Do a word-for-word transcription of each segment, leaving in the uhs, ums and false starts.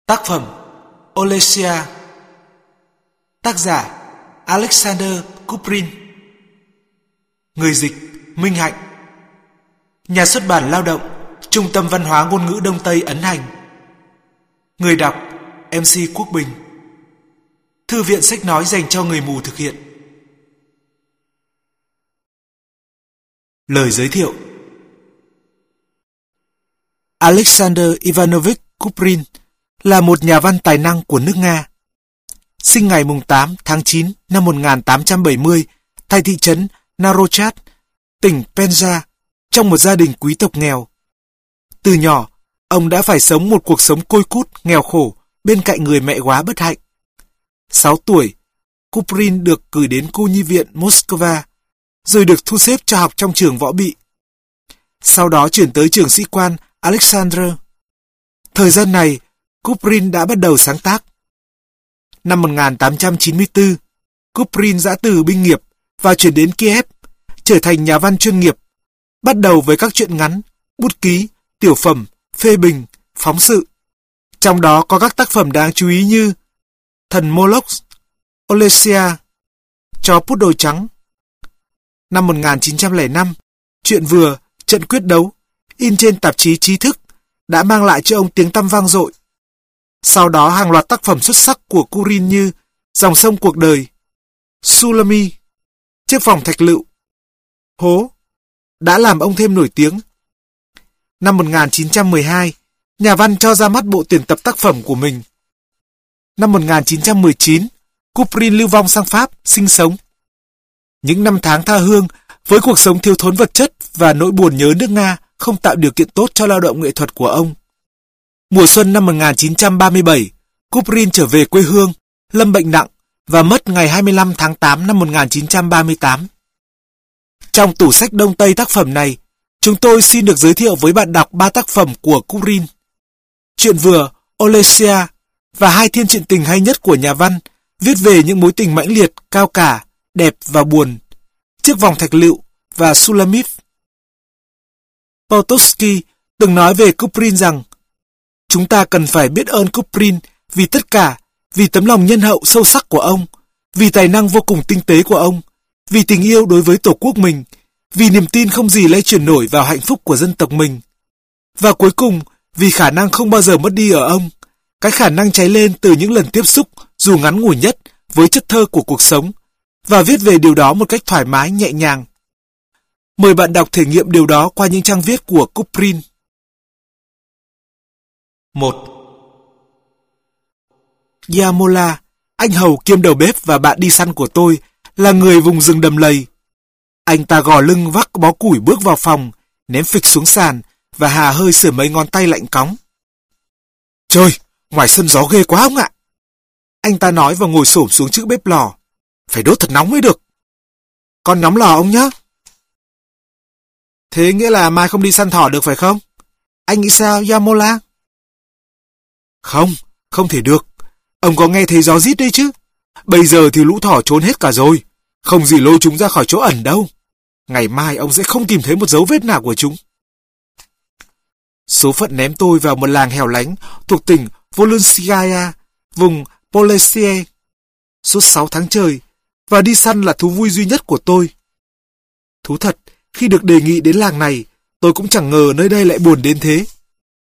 Tác phẩm Olesia. Tác giả Alexander Kuprin. Người dịch Minh Hạnh. Nhà xuất bản Lao động, Trung tâm Văn hóa Ngôn ngữ Đông Tây ấn hành. Người đọc em xê Quốc Bình. Thư viện sách nói dành cho người mù thực hiện. Lời giới thiệu: Alexander Ivanovich Kuprin là một nhà văn tài năng của nước Nga. Sinh ngày tám tháng chín năm một nghìn tám trăm bảy mươi tại thị trấn Narochat, tỉnh Penza, trong một gia đình quý tộc nghèo. Từ nhỏ, ông đã phải sống một cuộc sống côi cút, nghèo khổ bên cạnh người mẹ quá bất hạnh. Sáu tuổi, Kuprin được cử đến cô nhi viện Moscow, rồi được thu xếp cho học trong trường võ bị. Sau đó chuyển tới trường sĩ quan Alexandr. Thời gian này, Kuprin đã bắt đầu sáng tác. Năm một nghìn tám trăm chín mươi tư, Kuprin giã từ binh nghiệp và chuyển đến Kiev, trở thành nhà văn chuyên nghiệp, bắt đầu với các truyện ngắn, bút ký, tiểu phẩm, phê bình, phóng sự. Trong đó có các tác phẩm đáng chú ý như Thần Moloch, Olesia, Chó Poodle Trắng. Năm một nghìn chín trăm lẻ năm, truyện vừa Trận Quyết Đấu, in trên tạp chí Trí Thức, đã mang lại cho ông tiếng tăm vang dội. Sau đó hàng loạt tác phẩm xuất sắc của Kuprin như Dòng sông cuộc đời, Sulami, Chiếc vòng thạch lựu, Hố đã làm ông thêm nổi tiếng. Năm một nghìn chín trăm mười hai, nhà văn cho ra mắt bộ tuyển tập tác phẩm của mình. Năm một nghìn chín trăm mười chín, Kuprin lưu vong sang Pháp sinh sống. Những năm tháng tha hương với cuộc sống thiếu thốn vật chất và nỗi buồn nhớ nước Nga không tạo điều kiện tốt cho lao động nghệ thuật của ông. Mùa xuân năm một nghìn chín trăm ba mươi bảy, Kuprin trở về quê hương, lâm bệnh nặng và mất ngày hai mươi lăm tháng tám năm một nghìn chín trăm ba mươi tám. Trong tủ sách Đông Tây tác phẩm này, chúng tôi xin được giới thiệu với bạn đọc ba tác phẩm của Kuprin. Truyện vừa Olesia và hai thiên truyện tình hay nhất của nhà văn, viết về những mối tình mãnh liệt, cao cả, đẹp và buồn, Chiếc vòng thạch lựu và Sulamit. Potocki từng nói về Kuprin rằng chúng ta cần phải biết ơn Kuprin vì tất cả, vì tấm lòng nhân hậu sâu sắc của ông, vì tài năng vô cùng tinh tế của ông, vì tình yêu đối với tổ quốc mình, vì niềm tin không gì lay chuyển nổi vào hạnh phúc của dân tộc mình. Và cuối cùng, vì khả năng không bao giờ mất đi ở ông, cái khả năng cháy lên từ những lần tiếp xúc, dù ngắn ngủi nhất, với chất thơ của cuộc sống, và viết về điều đó một cách thoải mái, nhẹ nhàng. Mời bạn đọc thể nghiệm điều đó qua những trang viết của Kuprin. một. Yamola, anh hầu kiêm đầu bếp và bạn đi săn của tôi, là người vùng rừng đầm lầy. Anh ta gò lưng vác bó củi bước vào phòng, ném phịch xuống sàn và hà hơi sửa mấy ngón tay lạnh cóng. Trời, ngoài sân gió ghê quá ông ạ. Anh ta nói và ngồi xổm xuống trước bếp lò. Phải đốt thật nóng mới được. Con nhóm lò ông nhé. Thế nghĩa là mai không đi săn thỏ được phải không? Anh nghĩ sao, Yamola? Không, không thể được. Ông có nghe thấy gió rít đấy chứ? Bây giờ thì lũ thỏ trốn hết cả rồi. Không gì lôi chúng ra khỏi chỗ ẩn đâu. Ngày mai ông sẽ không tìm thấy một dấu vết nào của chúng. Số phận ném tôi vào một làng hẻo lánh thuộc tỉnh Volynskaya, vùng Polesie, suốt sáu tháng trời, và đi săn là thú vui duy nhất của tôi. Thú thật, khi được đề nghị đến làng này, tôi cũng chẳng ngờ nơi đây lại buồn đến thế.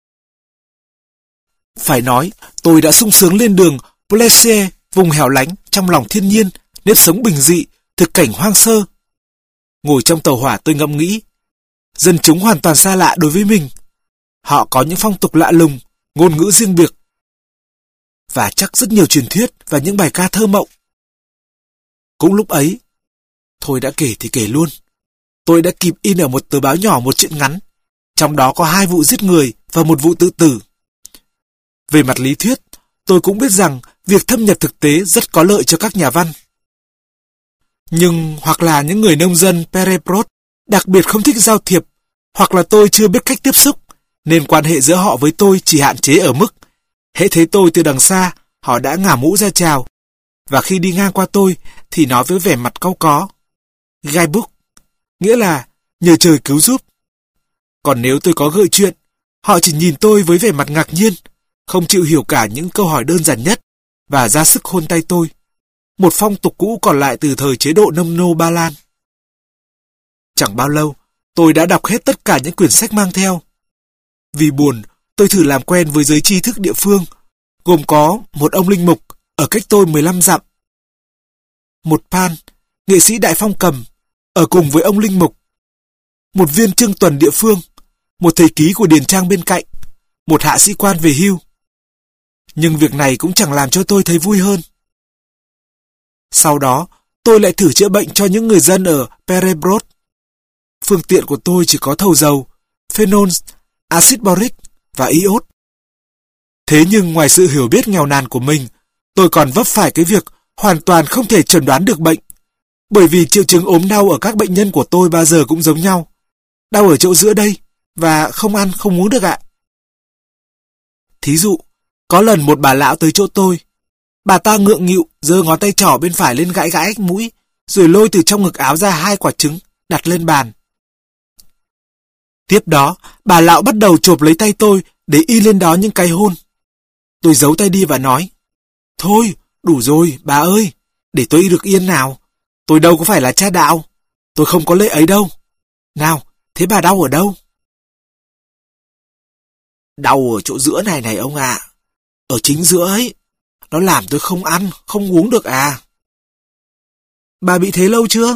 Phải nói, tôi đã sung sướng lên đường Polesie, vùng hẻo lánh, trong lòng thiên nhiên, nếp sống bình dị, thực cảnh hoang sơ. Ngồi trong tàu hỏa tôi ngẫm nghĩ, dân chúng hoàn toàn xa lạ đối với mình. Họ có những phong tục lạ lùng, ngôn ngữ riêng biệt, và chắc rất nhiều truyền thuyết và những bài ca thơ mộng. Cũng lúc ấy, thôi đã kể thì kể luôn. Tôi đã kịp in ở một tờ báo nhỏ một truyện ngắn, trong đó có hai vụ giết người và một vụ tự tử. Về mặt lý thuyết, tôi cũng biết rằng việc thâm nhập thực tế rất có lợi cho các nhà văn. Nhưng hoặc là những người nông dân Perebrod đặc biệt không thích giao thiệp, hoặc là tôi chưa biết cách tiếp xúc, nên quan hệ giữa họ với tôi chỉ hạn chế ở mức hễ thấy tôi từ đằng xa, họ đã ngả mũ ra chào, và khi đi ngang qua tôi thì nói với vẻ mặt cau có, gai búc, nghĩa là nhờ trời cứu giúp. Còn nếu tôi có gợi chuyện, họ chỉ nhìn tôi với vẻ mặt ngạc nhiên, không chịu hiểu cả những câu hỏi đơn giản nhất và ra sức hôn tay tôi. Một phong tục cũ còn lại từ thời chế độ nông nô Ba Lan. Chẳng bao lâu, tôi đã đọc hết tất cả những quyển sách mang theo. Vì buồn, tôi thử làm quen với giới tri thức địa phương, gồm có một ông linh mục ở cách tôi mười lăm dặm. Một Pan, nghệ sĩ đại phong cầm, ở cùng với ông linh mục. Một viên trương tuần địa phương, một thầy ký của điền trang bên cạnh, một hạ sĩ quan về hưu. Nhưng việc này cũng chẳng làm cho tôi thấy vui hơn. Sau đó, tôi lại thử chữa bệnh cho những người dân ở Perebrod. Phương tiện của tôi chỉ có thầu dầu, phenol, axit boric và iốt. Thế nhưng ngoài sự hiểu biết nghèo nàn của mình, tôi còn vấp phải cái việc hoàn toàn không thể chẩn đoán được bệnh. Bởi vì triệu chứng ốm đau ở các bệnh nhân của tôi bao giờ cũng giống nhau. Đau ở chỗ giữa đây, và không ăn không uống được ạ. Thí dụ, có lần một bà lão tới chỗ tôi. Bà ta ngượng nghịu, giơ ngón tay trỏ bên phải lên gãi gãi mũi, rồi lôi từ trong ngực áo ra hai quả trứng, đặt lên bàn. Tiếp đó, bà lão bắt đầu chộp lấy tay tôi để in lên đó những cái hôn. Tôi giấu tay đi và nói, thôi, đủ rồi, bà ơi, để tôi được yên nào. Tôi đâu có phải là cha đạo, tôi không có lệ ấy đâu. Nào, thế bà đau ở đâu? Đau ở chỗ giữa này này ông ạ, ở chính giữa ấy. Nó làm tôi không ăn, không uống được à. Bà bị thế lâu chưa?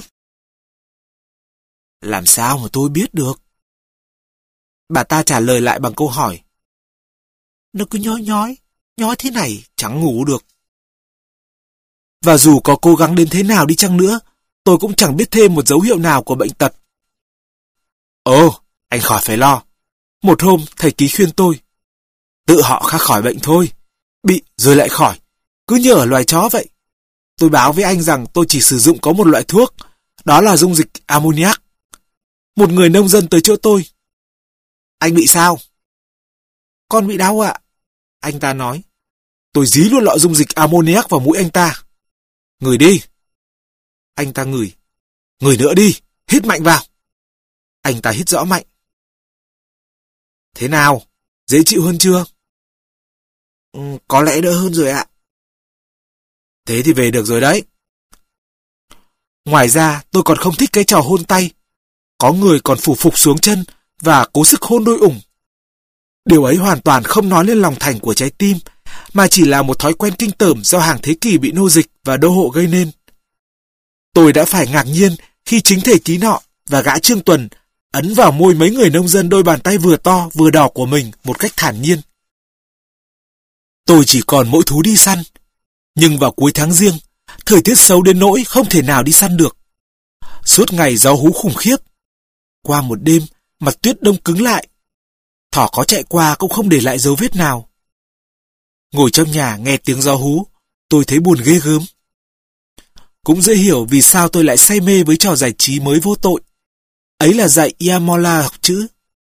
Làm sao mà tôi biết được? Bà ta trả lời lại bằng câu hỏi. Nó cứ nhói nhói, nhói thế này chẳng ngủ được. Và dù có cố gắng đến thế nào đi chăng nữa, tôi cũng chẳng biết thêm một dấu hiệu nào của bệnh tật. Ồ, anh khỏi phải lo. Một hôm thầy ký khuyên tôi. Tự họ khắc khỏi bệnh thôi. Bị rồi lại khỏi. Cứ như ở loài chó vậy. Tôi báo với anh rằng tôi chỉ sử dụng có một loại thuốc. Đó là dung dịch ammoniac. Một người nông dân tới chỗ tôi. Anh bị sao? Con bị đau ạ. Anh ta nói. Tôi dí luôn lọ dung dịch ammoniac vào mũi anh ta. Ngửi đi. Anh ta ngửi. Ngửi nữa đi. Hít mạnh vào. Anh ta hít rõ mạnh. Thế nào? Dễ chịu hơn chưa? Ừ, có lẽ đỡ hơn rồi ạ. Thế thì về được rồi đấy. Ngoài ra, tôi còn không thích cái trò hôn tay. Có người còn phủ phục xuống chân và cố sức hôn đôi ủng. Điều ấy hoàn toàn không nói lên lòng thành của trái tim, mà chỉ là một thói quen kinh tởm do hàng thế kỷ bị nô dịch và đô hộ gây nên. Tôi đã phải ngạc nhiên khi chính thầy ký nọ và gã Trương Tuần ấn vào môi mấy người nông dân đôi bàn tay vừa to vừa đỏ của mình một cách thản nhiên. Tôi chỉ còn mỗi thú đi săn, nhưng vào cuối tháng Giêng, thời tiết xấu đến nỗi không thể nào đi săn được. Suốt ngày gió hú khủng khiếp. Qua một đêm, mặt tuyết đông cứng lại. Thỏ có chạy qua cũng không để lại dấu vết nào. Ngồi trong nhà nghe tiếng gió hú, tôi thấy buồn ghê gớm. Cũng dễ hiểu vì sao tôi lại say mê với trò giải trí mới vô tội. Ấy là dạy Yamola học chữ.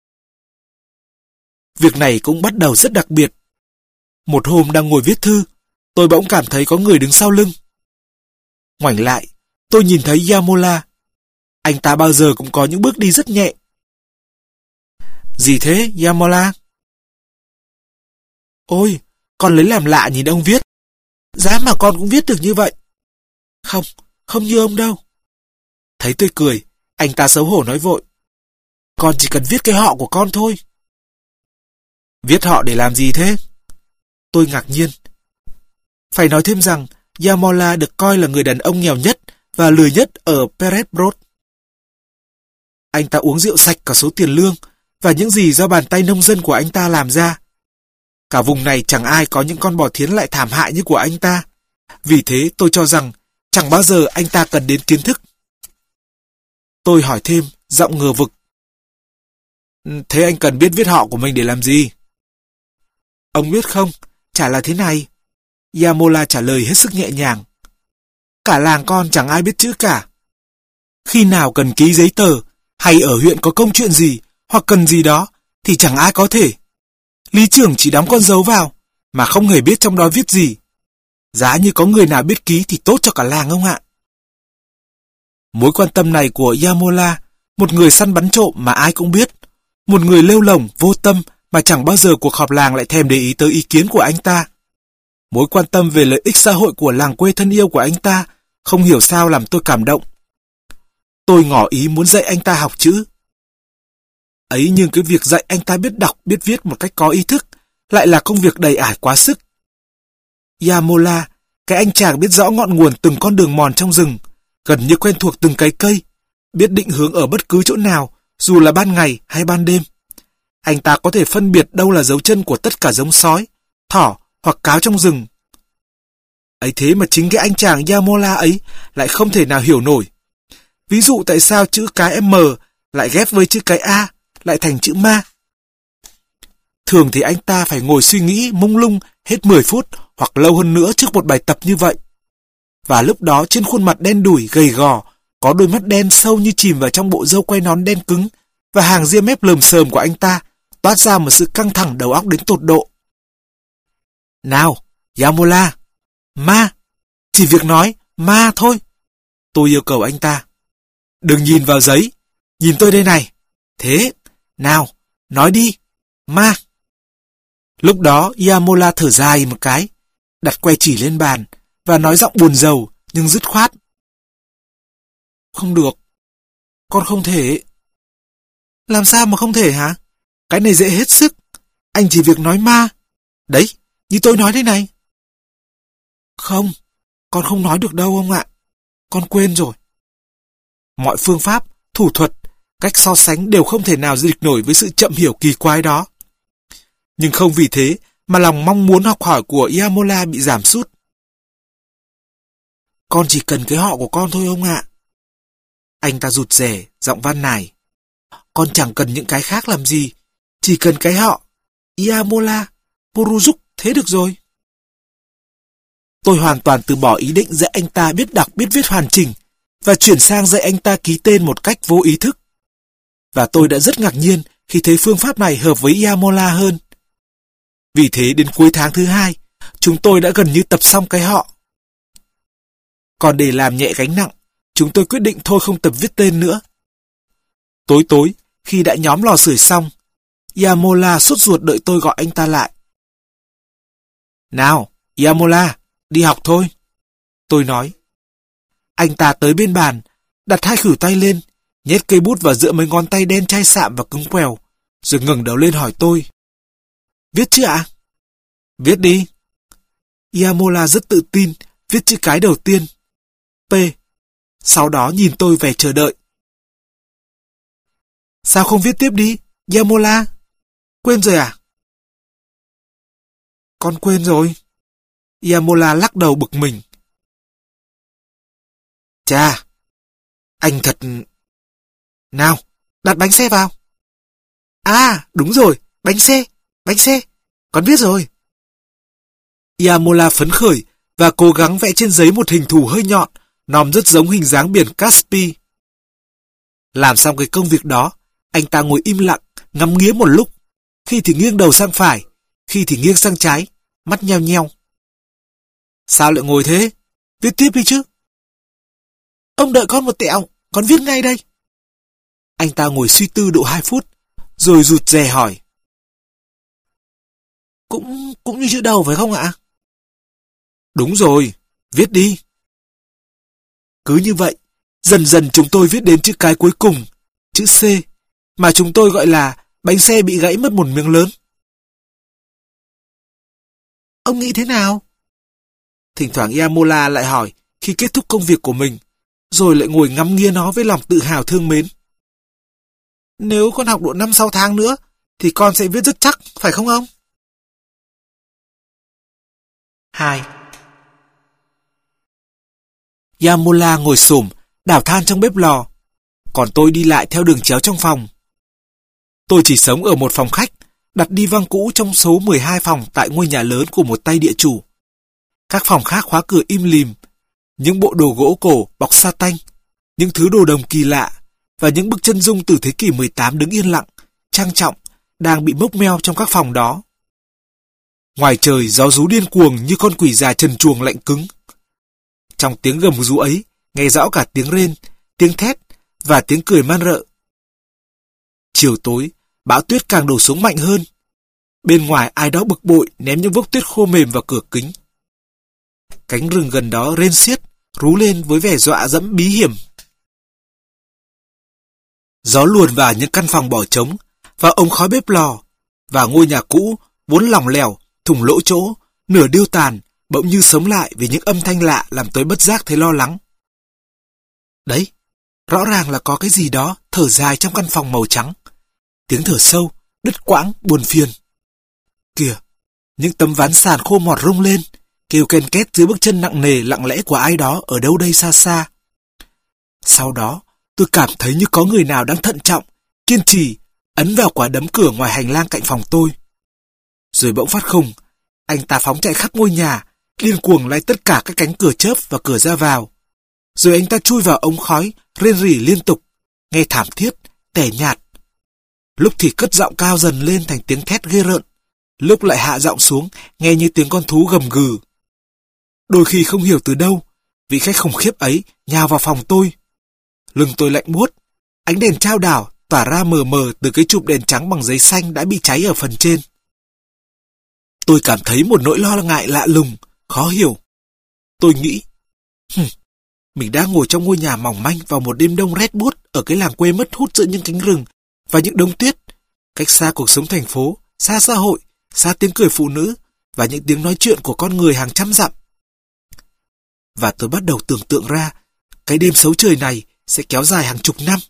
Việc này cũng bắt đầu rất đặc biệt. Một hôm đang ngồi viết thư, tôi bỗng cảm thấy có người đứng sau lưng. Ngoảnh lại, tôi nhìn thấy Yamola. Anh ta bao giờ cũng có những bước đi rất nhẹ. Gì thế, Yamola? Ôi, con lấy làm lạ nhìn ông viết. Giá mà con cũng viết được như vậy. Không, không như ông đâu. Thấy tôi cười, anh ta xấu hổ nói vội. Con chỉ cần viết cái họ của con thôi. Viết họ để làm gì thế? Tôi ngạc nhiên. Phải nói thêm rằng, Yamola được coi là người đàn ông nghèo nhất và lười nhất ở Perebrod. Anh ta uống rượu sạch cả số tiền lương và những gì do bàn tay nông dân của anh ta làm ra. Cả vùng này chẳng ai có những con bò thiến lại thảm hại như của anh ta. Vì thế tôi cho rằng chẳng bao giờ anh ta cần đến kiến thức. Tôi hỏi thêm, giọng ngờ vực. Thế anh cần biết viết họ của mình để làm gì? Ông biết không, chả là thế này. Yamola trả lời hết sức nhẹ nhàng. Cả làng con chẳng ai biết chữ cả. Khi nào cần ký giấy tờ, hay ở huyện có công chuyện gì, hoặc cần gì đó, thì chẳng ai có thể. Lý trưởng chỉ đóng con dấu vào, mà không hề biết trong đó viết gì. Giá như có người nào biết ký thì tốt cho cả làng ông ạ. Mối quan tâm này của Yamola, một người săn bắn trộm mà ai cũng biết, một người lêu lổng, vô tâm mà chẳng bao giờ cuộc họp làng lại thèm để ý tới ý kiến của anh ta. Mối quan tâm về lợi ích xã hội của làng quê thân yêu của anh ta không hiểu sao làm tôi cảm động. Tôi ngỏ ý muốn dạy anh ta học chữ. Ấy nhưng cái việc dạy anh ta biết đọc, biết viết một cách có ý thức lại là công việc đầy ải quá sức. Yamola, cái anh chàng biết rõ ngọn nguồn từng con đường mòn trong rừng, gần như quen thuộc từng cái cây, biết định hướng ở bất cứ chỗ nào, dù là ban ngày hay ban đêm. Anh ta có thể phân biệt đâu là dấu chân của tất cả giống sói, thỏ hoặc cáo trong rừng. Ấy thế mà chính cái anh chàng Yamola ấy lại không thể nào hiểu nổi. Ví dụ tại sao chữ cái M lại ghép với chữ cái A lại thành chữ ma. Thường thì anh ta phải ngồi suy nghĩ mông lung hết mười phút hoặc lâu hơn nữa trước một bài tập như vậy. Và lúc đó trên khuôn mặt đen đủi gầy gò, có đôi mắt đen sâu như chìm vào trong bộ râu quai nón đen cứng, và hàng ria mép lờm sờm của anh ta toát ra một sự căng thẳng đầu óc đến tột độ. Nào, Yamola, ma, chỉ việc nói ma thôi. Tôi yêu cầu anh ta. Đừng nhìn vào giấy, nhìn tôi đây này. Thế, nào, nói đi, ma. Lúc đó Yamola thở dài một cái, đặt que chỉ lên bàn và nói giọng buồn rầu nhưng dứt khoát. Không được, con không thể. Làm sao mà không thể hả? Cái này dễ hết sức. Anh chỉ việc nói ma. Đấy, như tôi nói thế này. Không, con không nói được đâu ông ạ. Con quên rồi. Mọi phương pháp, thủ thuật, cách so sánh đều không thể nào địch nổi với sự chậm hiểu kỳ quái đó. Nhưng không vì thế mà lòng mong muốn học hỏi của Yamola bị giảm sút. Con chỉ cần cái họ của con thôi ông ạ. Anh ta rụt rè, giọng van nài. Con chẳng cần những cái khác làm gì, chỉ cần cái họ Yamola Puruzuk thế được rồi. Tôi hoàn toàn từ bỏ ý định dạy anh ta biết đọc biết viết hoàn chỉnh và chuyển sang dạy anh ta ký tên một cách vô ý thức. Và tôi đã rất ngạc nhiên khi thấy phương pháp này hợp với Yamola hơn. Vì thế đến cuối tháng thứ hai, chúng tôi đã gần như tập xong cái họ. Còn để làm nhẹ gánh nặng, chúng tôi quyết định thôi không tập viết tên nữa. Tối tối, khi đã nhóm lò sưởi xong, Yamola sốt ruột đợi tôi gọi anh ta lại. Nào, Yamola, đi học thôi. Tôi nói. Anh ta tới bên bàn, đặt hai khuỷu tay lên, nhét cây bút vào giữa mấy ngón tay đen chai sạm và cứng quèo, rồi ngẩng đầu lên hỏi tôi. Viết chứ ạ? Viết đi. Yamola rất tự tin, viết chữ cái đầu tiên. P. Sau đó nhìn tôi vẻ chờ đợi. Sao không viết tiếp đi, Yamola? Quên rồi à? Con quên rồi. Yamola lắc đầu bực mình. Chà, anh thật... Nào, đặt bánh xe vào. À, đúng rồi, bánh xe, bánh xe, con biết rồi. Yamola phấn khởi và cố gắng vẽ trên giấy một hình thù hơi nhọn, nòm rất giống hình dáng biển Caspi. Làm xong cái công việc đó, anh ta ngồi im lặng, ngắm nghía một lúc, khi thì nghiêng đầu sang phải, khi thì nghiêng sang trái, mắt nheo nheo. Sao lại ngồi thế? Viết tiếp đi chứ. Ông đợi con một tẹo, con viết ngay đây. Anh ta ngồi suy tư độ hai phút, rồi rụt rè hỏi. Cũng cũng như chữ đầu phải không ạ? Đúng rồi, viết đi. Cứ như vậy, dần dần chúng tôi viết đến chữ cái cuối cùng, chữ C, mà chúng tôi gọi là bánh xe bị gãy mất một miếng lớn. Ông nghĩ thế nào? Thỉnh thoảng Yamola lại hỏi khi kết thúc công việc của mình, rồi lại ngồi ngắm nghía nó với lòng tự hào thương mến. Nếu con học độ năm sáu tháng nữa, thì con sẽ viết rất chắc, phải không ông? hai. Yamola ngồi xổm, đảo than trong bếp lò, còn tôi đi lại theo đường chéo trong phòng. Tôi chỉ sống ở một phòng khách, đặt đi văng cũ trong số mười hai phòng tại ngôi nhà lớn của một tay địa chủ. Các phòng khác khóa cửa im lìm, những bộ đồ gỗ cổ bọc sa tanh, những thứ đồ đồng kỳ lạ và những bức chân dung từ thế kỷ mười tám đứng yên lặng, trang trọng, đang bị mốc meo trong các phòng đó. Ngoài trời gió rú điên cuồng như con quỷ già trần truồng lạnh cứng. Trong tiếng gầm rú ấy, nghe rõ cả tiếng rên, tiếng thét và tiếng cười man rợ. Chiều tối, bão tuyết càng đổ xuống mạnh hơn, Bên ngoài ai đó bực bội ném những vốc tuyết khô mềm vào cửa kính. Cánh rừng gần đó rên xiết, rú lên với vẻ dọa dẫm bí hiểm. Gió luồn vào những căn phòng bỏ trống, vào ống khói bếp lò, và ngôi nhà cũ vốn lỏng lẻo, thủng lỗ chỗ, nửa điêu tàn, bỗng như sống lại vì những âm thanh lạ làm tôi bất giác thấy lo lắng. Đấy, rõ ràng là có cái gì đó thở dài trong căn phòng màu trắng. Tiếng thở sâu, đứt quãng, buồn phiền. Kìa, những tấm ván sàn khô mọt rung lên, kêu ken két dưới bước chân nặng nề lặng lẽ của ai đó ở đâu đây xa xa. Sau đó, tôi cảm thấy như có người nào đang thận trọng, kiên trì, ấn vào quả đấm cửa ngoài hành lang cạnh phòng tôi. Rồi bỗng phát khùng, anh ta phóng chạy khắp ngôi nhà, điên cuồng lay tất cả các cánh cửa chớp và cửa ra vào. Rồi anh ta chui vào ống khói, rên rỉ liên tục, nghe thảm thiết, tẻ nhạt. Lúc thì cất giọng cao dần lên thành tiếng thét ghê rợn, lúc lại hạ giọng xuống, nghe như tiếng con thú gầm gừ. Đôi khi không hiểu từ đâu, vị khách khủng khiếp ấy nhào vào phòng tôi. Lưng tôi lạnh buốt, ánh đèn chao đảo tỏa ra mờ mờ từ cái chụp đèn trắng bằng giấy xanh đã bị cháy ở phần trên. Tôi cảm thấy một nỗi lo ngại lạ lùng, khó hiểu. Tôi nghĩ, Hừm, mình đang ngồi trong ngôi nhà mỏng manh vào một đêm đông rét buốt ở cái làng quê mất hút giữa những cánh rừng và những đống tuyết, cách xa cuộc sống thành phố, xa xã hội, xa tiếng cười phụ nữ và những tiếng nói chuyện của con người hàng trăm dặm. Và tôi bắt đầu tưởng tượng ra cái đêm xấu trời này sẽ kéo dài hàng chục năm.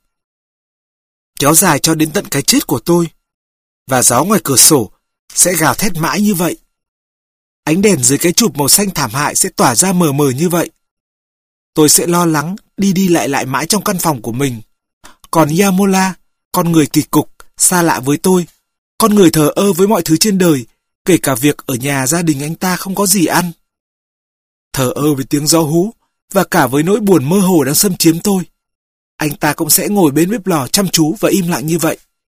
Kéo dài cho đến tận cái chết của tôi. Và gió ngoài cửa sổ sẽ gào thét mãi như vậy. Ánh đèn dưới cái chụp màu xanh thảm hại sẽ tỏa ra mờ mờ như vậy. Tôi sẽ lo lắng đi đi lại lại mãi trong căn phòng của mình. Còn Yamola, con người kỳ cục, xa lạ với tôi, con người thờ ơ với mọi thứ trên đời, kể cả việc ở nhà gia đình anh ta không có gì ăn. Thờ ơ với tiếng gió hú và cả với nỗi buồn mơ hồ đang xâm chiếm tôi. Anh ta cũng sẽ ngồi bên bếp lò chăm chú và im lặng như vậy.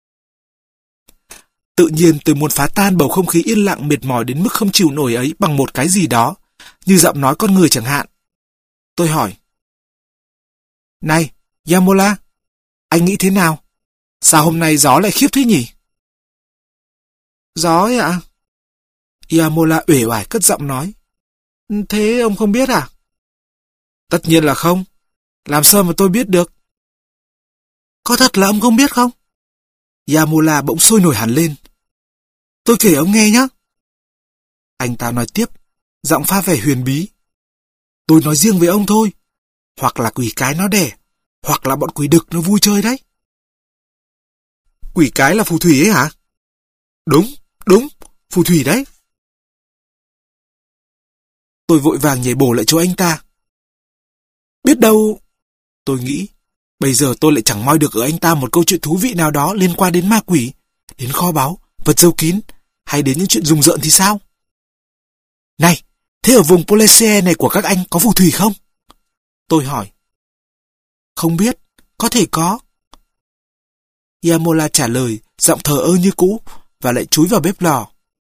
Tự nhiên tôi muốn phá tan bầu không khí yên lặng mệt mỏi đến mức không chịu nổi ấy bằng một cái gì đó, như giọng nói con người chẳng hạn. Tôi hỏi. Này, Yamola, anh nghĩ thế nào? Sao hôm nay gió lại khiếp thế nhỉ? Gió ấy ạ? Yamola uể oải cất giọng nói. Thế ông không biết à? Tất nhiên là không. Làm sao mà tôi biết được? Có thật là ông không biết không? Yamola bỗng sôi nổi hẳn lên. Tôi kể ông nghe nhé. Anh ta nói tiếp, giọng pha vẻ huyền bí. Tôi nói riêng với ông thôi. Hoặc là quỷ cái nó đẻ, hoặc là bọn quỷ đực nó vui chơi đấy. Quỷ cái là phù thủy ấy hả? Đúng, đúng, phù thủy đấy. Tôi vội vàng nhảy bổ lại chỗ anh ta. Biết đâu... Tôi nghĩ, bây giờ tôi lại chẳng moi được ở anh ta một câu chuyện thú vị nào đó liên quan đến ma quỷ, đến kho báu, vật giấu kín, hay đến những chuyện rùng rợn thì sao? Này, thế ở vùng Polessie này của các anh có phù thủy không? Tôi hỏi. Không biết, có thể có. Yamola trả lời, giọng thờ ơ như cũ, và lại chúi vào bếp lò.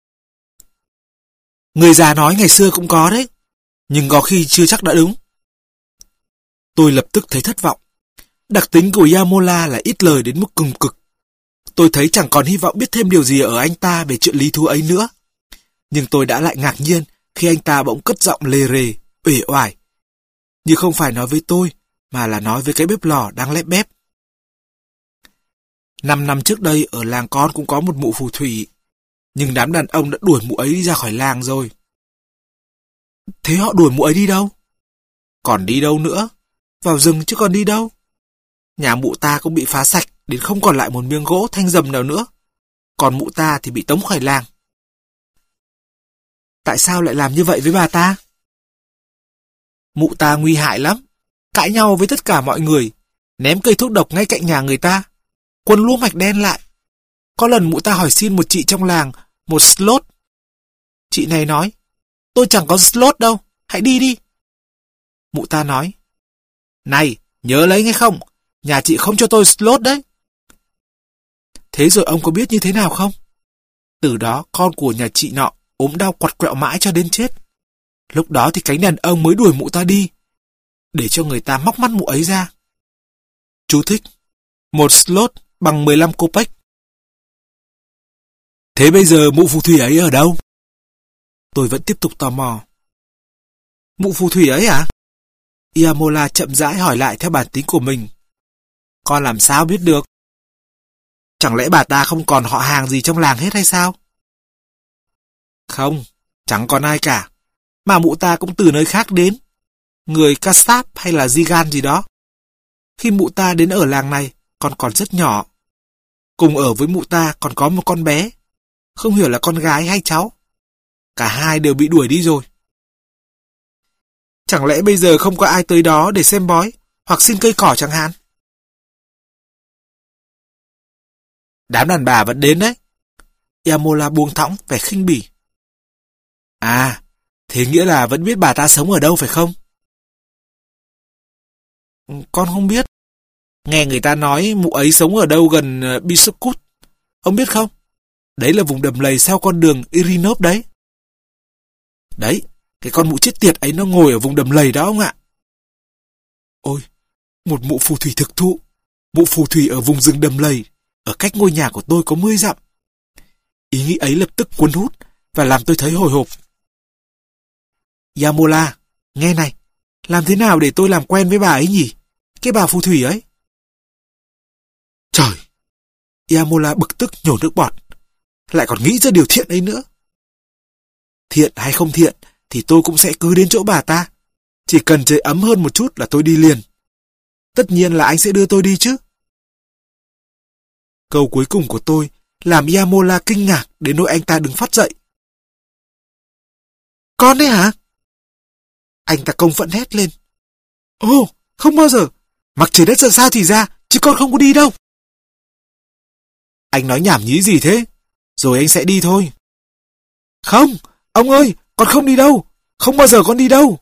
Người già nói ngày xưa cũng có đấy, nhưng có khi chưa chắc đã đúng. Tôi lập tức thấy thất vọng. Đặc tính của Yamola là ít lời đến mức cùng cực. Tôi thấy chẳng còn hy vọng biết thêm điều gì ở anh ta về chuyện lý thú ấy nữa. Nhưng tôi đã lại ngạc nhiên khi anh ta bỗng cất giọng lề rề, uể oải. Như không phải nói với tôi, mà là nói với cái bếp lò đang lép bép. Năm năm trước đây ở làng con cũng có một mụ phù thủy, nhưng đám đàn ông đã đuổi mụ ấy đi ra khỏi làng rồi. Thế họ đuổi mụ ấy đi đâu? Còn đi đâu nữa? Vào rừng chứ còn đi đâu? Nhà mụ ta cũng bị phá sạch đến không còn lại một miếng gỗ thanh rầm nào nữa. Còn mụ ta thì bị tống khỏi làng. Tại sao lại làm như vậy với bà ta? Mụ ta nguy hại lắm, cãi nhau với tất cả mọi người, ném cây thuốc độc ngay cạnh nhà người ta, quấn lúa mạch đen lại. Có lần mụ ta hỏi xin một chị trong làng một slot. Chị này nói, tôi chẳng có slot đâu, hãy đi đi. Mụ ta nói, này, nhớ lấy nghe không, nhà chị không cho tôi slot đấy. Thế rồi ông có biết như thế nào không? Từ đó con của nhà chị nọ ốm đau quặt quẹo mãi cho đến chết. Lúc đó thì cánh đàn ông mới đuổi mụ ta đi, để cho người ta móc mắt mụ ấy ra. Chú thích: một slot bằng mười lăm kopech. Thế bây giờ mụ phù thủy ấy ở đâu? Tôi vẫn tiếp tục tò mò. Mụ phù thủy ấy à? Ieyamola chậm rãi hỏi lại theo bản tính của mình. Con làm sao biết được? Chẳng lẽ bà ta không còn họ hàng gì trong làng hết hay sao? Không, chẳng còn ai cả. Mà mụ ta cũng từ nơi khác đến. Người Kasap hay là Zigan gì đó. Khi mụ ta đến ở làng này, con còn rất nhỏ. Cùng ở với mụ ta còn có một con bé. Không hiểu là con gái hay cháu. Cả hai đều bị đuổi đi rồi. Chẳng lẽ bây giờ không có ai tới đó để xem bói hoặc xin cây cỏ chẳng hạn? Đám đàn bà vẫn đến đấy. Ieyamola buông thõng vẻ khinh bỉ. À, thế nghĩa là vẫn biết bà ta sống ở đâu phải không? Con không biết. Nghe người ta nói mụ ấy sống ở đâu gần Bisokut. Ông biết không? Đấy là vùng đầm lầy sau con đường Irinov đấy. Đấy, cái con mụ chết tiệt ấy nó ngồi ở vùng đầm lầy đó ông ạ. Ôi, một mụ phù thủy thực thụ. Mụ phù thủy ở vùng rừng đầm lầy, ở cách ngôi nhà của tôi có mười dặm. Ý nghĩ ấy lập tức cuốn hút và làm tôi thấy hồi hộp. Ieyamola, nghe này, làm thế nào để tôi làm quen với bà ấy nhỉ? Cái bà phù thủy ấy. Trời! Ieyamola bực tức nhổ nước bọt. Lại còn nghĩ ra điều thiện ấy nữa. Thiện hay không thiện thì tôi cũng sẽ cứ đến chỗ bà ta. Chỉ cần trời ấm hơn một chút là tôi đi liền. Tất nhiên là anh sẽ đưa tôi đi chứ. Câu cuối cùng của tôi làm Ieyamola kinh ngạc đến nỗi anh ta đứng phát dậy. Con đấy hả? Anh ta công phẫn hét lên. Ồ, không bao giờ. Mặc trời đất ra sao thì ra, chứ con không có đi đâu. Anh nói nhảm nhí gì thế? Rồi anh sẽ đi thôi. Không, ông ơi, con không đi đâu. Không bao giờ con đi đâu.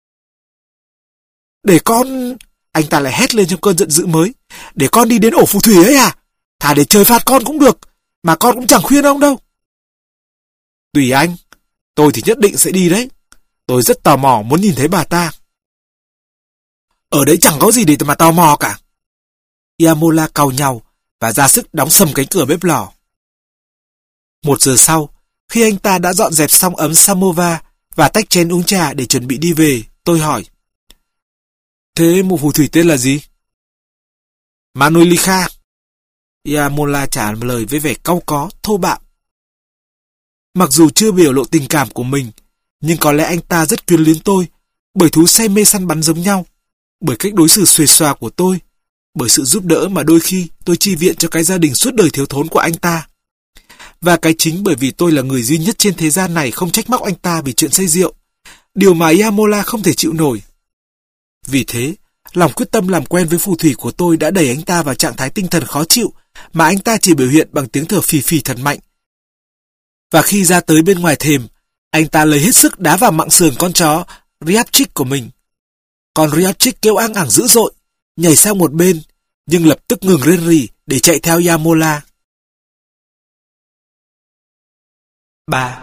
Để con... Anh ta lại hét lên trong cơn giận dữ mới. Để con đi đến ổ phù thủy ấy à? Thà để trời phạt con cũng được. Mà con cũng chẳng khuyên ông đâu. Tùy anh. Tôi thì nhất định sẽ đi đấy. Tôi rất tò mò muốn nhìn thấy bà ta. Ở đấy chẳng có gì để mà tò mò cả. Ieyamola cau nhàu và ra sức đóng sầm cánh cửa bếp lò. Một giờ sau, khi anh ta đã dọn dẹp xong ấm samovar và tách chén uống trà để chuẩn bị đi về, tôi hỏi. Thế mụ phù thủy tên là gì? Manolika. Ieyamola trả lời với vẻ cau có, thô bạo. Mặc dù chưa biểu lộ tình cảm của mình, nhưng có lẽ anh ta rất quyến luyến tôi, bởi thú say mê săn bắn giống nhau, bởi cách đối xử xuề xòa của tôi, bởi sự giúp đỡ mà đôi khi tôi chi viện cho cái gia đình suốt đời thiếu thốn của anh ta. Và cái chính bởi vì tôi là người duy nhất trên thế gian này không trách móc anh ta vì chuyện say rượu, điều mà Ieyamola không thể chịu nổi. Vì thế, lòng quyết tâm làm quen với phù thủy của tôi đã đẩy anh ta vào trạng thái tinh thần khó chịu mà anh ta chỉ biểu hiện bằng tiếng thở phì phì thật mạnh. Và khi ra tới bên ngoài thềm, anh ta lấy hết sức đá vào mặng sườn con chó Ryabchik của mình. Con Ryabchik kêu ang ảng dữ dội, nhảy sang một bên, nhưng lập tức ngừng rên rỉ để chạy theo Ieyamola. ba.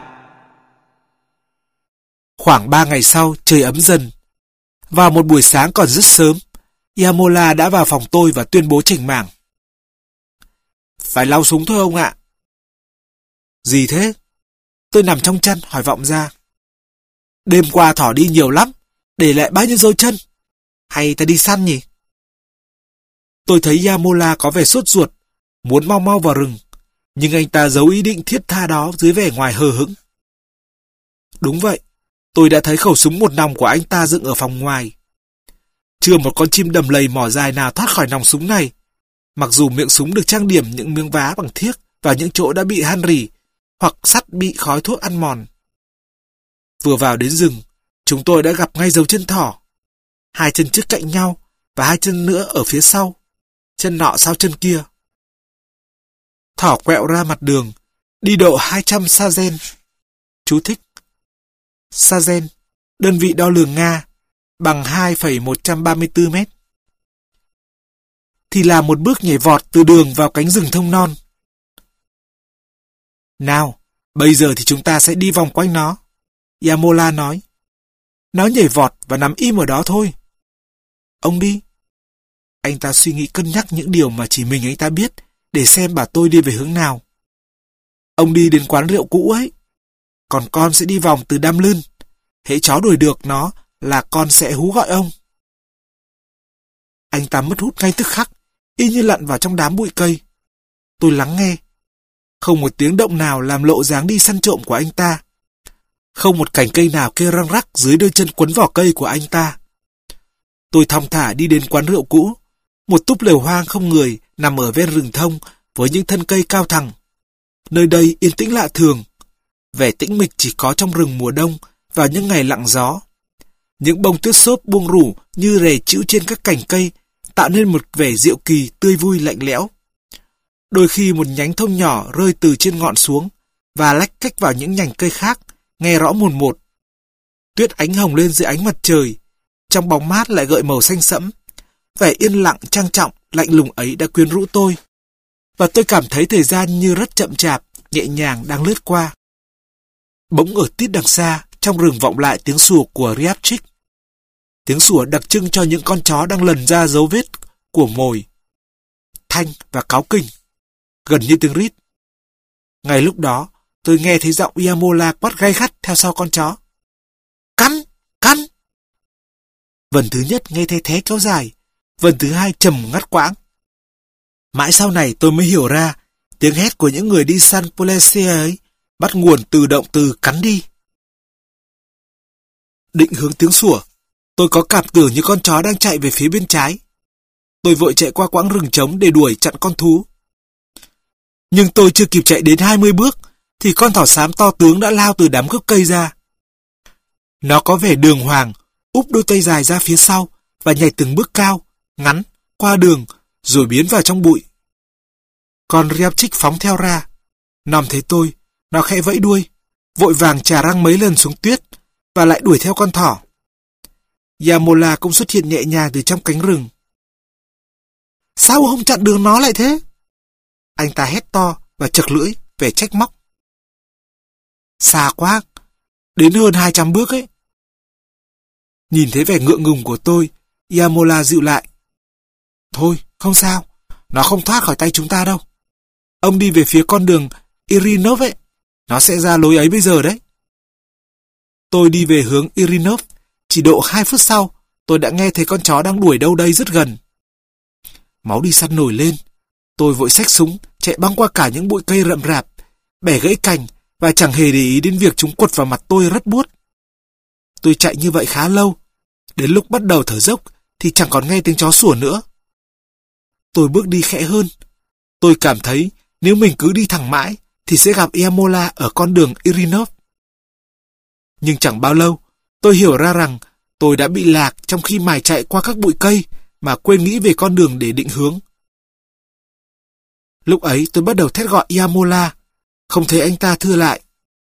Khoảng ba ngày sau, trời ấm dần. Vào một buổi sáng còn rất sớm, Ieyamola đã vào phòng tôi và tuyên bố chảnh mảng. Phải lau súng thôi ông ạ. Gì thế? Tôi nằm trong chăn hỏi vọng ra. Đêm qua thỏ đi nhiều lắm, để lại bao nhiêu dấu chân? Hay ta đi săn nhỉ? Tôi thấy Ieyamola có vẻ sốt ruột, muốn mau mau vào rừng, nhưng anh ta giấu ý định thiết tha đó dưới vẻ ngoài hờ hững. Đúng vậy, tôi đã thấy khẩu súng một nòng của anh ta dựng ở phòng ngoài. Chưa một con chim đầm lầy mỏ dài nào thoát khỏi nòng súng này, mặc dù miệng súng được trang điểm những miếng vá bằng thiếc vào những chỗ đã bị han rỉ hoặc sắt bị khói thuốc ăn mòn. Vừa vào đến rừng, chúng tôi đã gặp ngay dấu chân thỏ. Hai chân trước cạnh nhau và hai chân nữa ở phía sau, chân nọ sau chân kia. Thỏ quẹo ra mặt đường, đi độ hai trăm sazen. Chú thích. Sazen, đơn vị đo lường Nga, bằng hai phẩy một trăm ba mươi tư mét. Thì là một bước nhảy vọt từ đường vào cánh rừng thông non. Nào, bây giờ thì chúng ta sẽ đi vòng quanh nó, Ieyamola nói. Nó nhảy vọt và nằm im ở đó thôi. Ông đi. Anh ta suy nghĩ cân nhắc những điều mà chỉ mình anh ta biết để xem bà tôi đi về hướng nào. Ông đi đến quán rượu cũ ấy. Còn con sẽ đi vòng từ Đam Lươn. Hễ chó đuổi được nó là con sẽ hú gọi ông. Anh ta mất hút ngay tức khắc, y như lặn vào trong đám bụi cây. Tôi lắng nghe. Không một tiếng động nào làm lộ dáng đi săn trộm của anh ta. Không một cành cây nào kêu răng rắc dưới đôi chân quấn vỏ cây của anh ta. Tôi thong thả đi đến quán rượu cũ, một túp lều hoang không người nằm ở ven rừng thông với những thân cây cao thẳng. Nơi đây yên tĩnh lạ thường. Vẻ tĩnh mịch chỉ có trong rừng mùa đông vào những ngày lặng gió. Những bông tuyết xốp buông rủ như rè chĩu trên các cành cây, tạo nên một vẻ diệu kỳ tươi vui lạnh lẽo. Đôi khi một nhánh thông nhỏ rơi từ trên ngọn xuống và lách cách vào những nhành cây khác, nghe rõ mồn một. Tuyết ánh hồng lên dưới ánh mặt trời, trong bóng mát lại gợi màu xanh sẫm. Vẻ yên lặng trang trọng, lạnh lùng ấy đã quyến rũ tôi, và tôi cảm thấy thời gian như rất chậm chạp, nhẹ nhàng đang lướt qua. Bỗng ở tít đằng xa, trong rừng vọng lại tiếng sủa của Ryabchik. Tiếng sủa đặc trưng cho những con chó đang lần ra dấu vết của mồi. Thanh và cáu kỉnh, gần như tiếng rít. Ngay lúc đó, tôi nghe thấy giọng Yamola quát gay gắt theo sau con chó. Cắn! Cắn! Vần thứ nhất nghe thấy thé kéo dài, vần thứ hai trầm ngắt quãng. Mãi sau này tôi mới hiểu ra, tiếng hét của những người đi săn Polesia ấy bắt nguồn từ động từ cắn đi. Định hướng tiếng sủa, tôi có cảm tưởng như con chó đang chạy về phía bên trái. Tôi vội chạy qua quãng rừng trống để đuổi chặn con thú. Nhưng tôi chưa kịp chạy đến hai mươi bước, thì con thỏ xám to tướng đã lao từ đám gốc cây ra. Nó có vẻ đường hoàng, úp đôi tay dài ra phía sau và nhảy từng bước cao, ngắn, qua đường, rồi biến vào trong bụi. Con Ryabchik phóng theo ra. Nòm thấy tôi, nó khẽ vẫy đuôi, vội vàng chà răng mấy lần xuống tuyết và lại đuổi theo con thỏ. Yamola cũng xuất hiện nhẹ nhàng từ trong cánh rừng. Sao không chặn đường nó lại thế? Anh ta hét to và chật lưỡi, vẻ trách móc. Xa quá, đến hơn hai trăm bước ấy. Nhìn thấy vẻ ngượng ngùng của tôi, Yamola dịu lại. Thôi, không sao, nó không thoát khỏi tay chúng ta đâu. Ông đi về phía con đường Irinov ấy, nó sẽ ra lối ấy bây giờ đấy. Tôi đi về hướng Irinov, chỉ độ hai phút sau, tôi đã nghe thấy con chó đang đuổi đâu đây rất gần. Máu đi săn nổi lên, tôi vội xách súng, chạy băng qua cả những bụi cây rậm rạp, bẻ gãy cành và chẳng hề để ý đến việc chúng quật vào mặt tôi rất buốt. Tôi chạy như vậy khá lâu, đến lúc bắt đầu thở dốc thì chẳng còn nghe tiếng chó sủa nữa. Tôi bước đi khẽ hơn. Tôi cảm thấy nếu mình cứ đi thẳng mãi thì sẽ gặp Yamola ở con đường Irinov. Nhưng chẳng bao lâu, tôi hiểu ra rằng tôi đã bị lạc trong khi mải chạy qua các bụi cây mà quên nghĩ về con đường để định hướng. Lúc ấy tôi bắt đầu thét gọi Yamola, không thấy anh ta thưa lại.